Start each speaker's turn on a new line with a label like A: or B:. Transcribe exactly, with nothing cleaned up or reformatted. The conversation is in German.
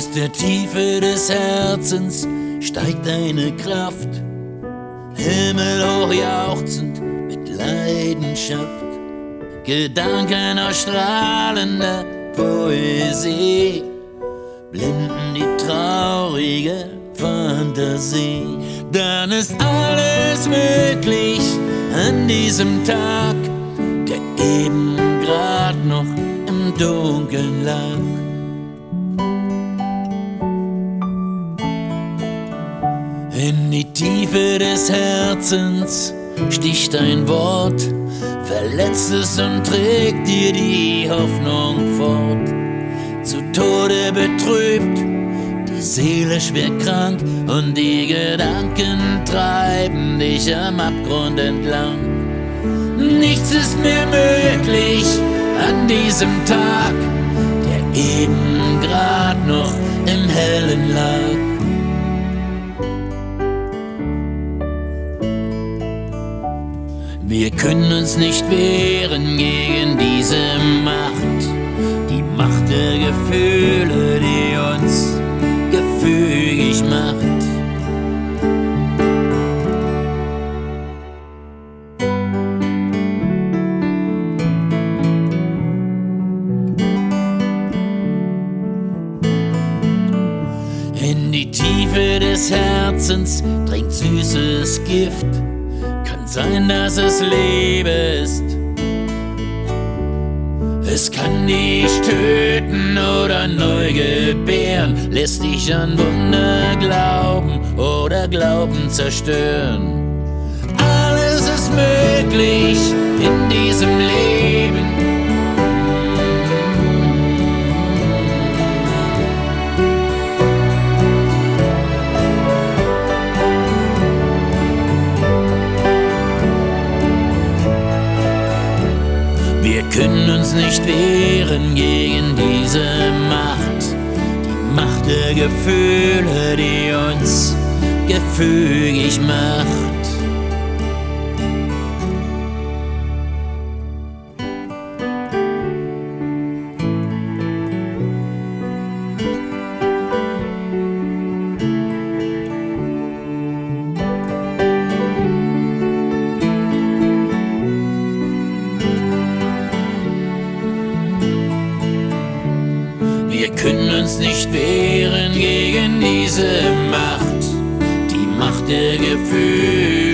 A: Aus der Tiefe des Herzens steigt eine Kraft, himmelhoch jauchzend mit Leidenschaft. Gedanken aus strahlender Poesie blenden die traurige Fantasie. Dann ist alles möglich an diesem Tag, der eben grad noch im Dunkeln lag. In die Tiefe des Herzens sticht ein Wort, verletzt es und trägt dir die Hoffnung fort. Zu Tode betrübt, die Seele schwer krank und die Gedanken treiben dich am Abgrund entlang. Nichts ist mehr möglich an diesem Tag, der eben grad noch im Hellen lag. Wir können uns nicht wehren gegen diese Macht, die Macht der Gefühle, die uns gefügig macht. In die Tiefe des Herzens dringt süßes Gift. Kann sein, dass es Liebe ist. Es kann dich töten oder neu gebären, lässt dich an Wunder glauben oder Glauben zerstören. Alles ist möglich in diesem Leben. Wir können uns nicht wehren gegen diese Macht, die Macht der Gefühle, die uns gefügig macht. Wir können uns nicht wehren gegen diese Macht, die Macht der Gefühle.